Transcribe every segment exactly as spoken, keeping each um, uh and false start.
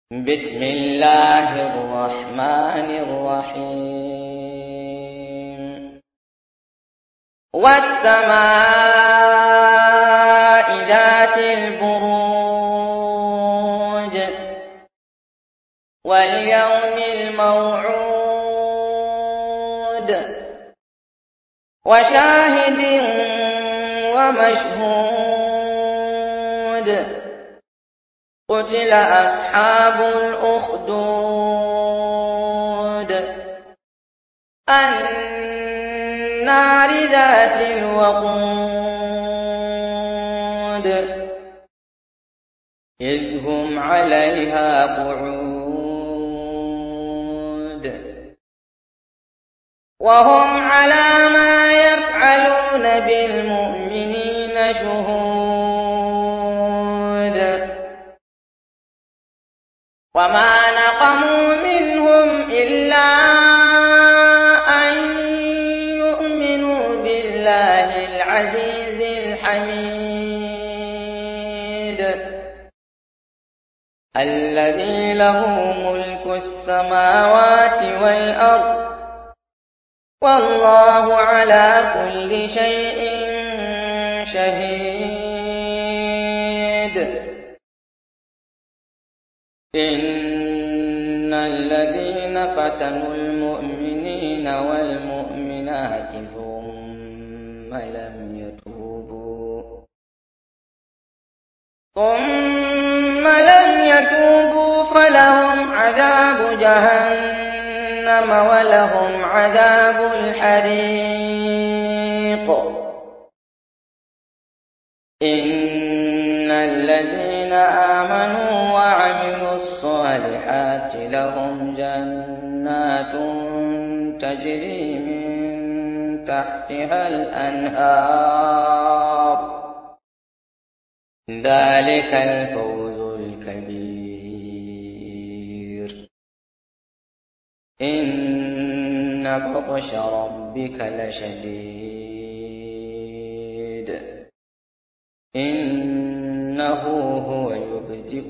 بسم الله الرحمن الرحيم والسماء ذات البروج واليوم الموعود وشاهد ومشهود قتل أصحاب الأخدود النار ذات الوقود إذ هم عليها قعود وهم على ما يفعلون بالمؤمنين شهود وما نقموا منهم إلا أن يؤمنوا بالله العزيز الحميد الذي له ملك السماوات والأرض والله على كل شيء شهيد إن الذين فتنوا المؤمنين والمؤمنات ثم لم يتوبوا ثم لم يتوبوا فلهم عذاب جهنم ولهم عذاب الحريق إن الذين آمنوا وعملوا الصالحات لهم جنات تجري من تحتها الأنهار ذلك الفوز الكبير إن بطش ربك لشديد إنه هو يبدئ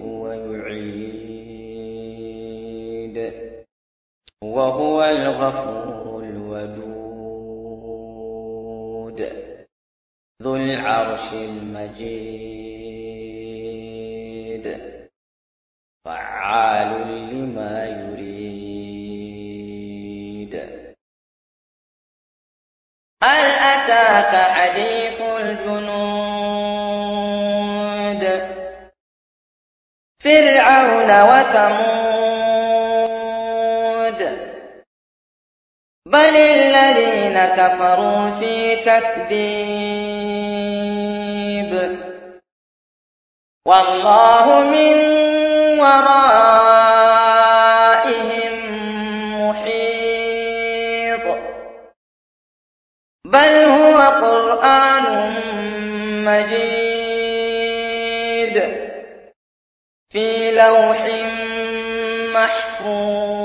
ويعيد وهو الغفور الودود ذو العرش المجيد فعال لما يريد هل أتاك حديث الجنود فرعون وثمود بل الذين كفروا في تكذيب والله من ورائهم محيط بل هو قرآن مجيد في لوح محفوظ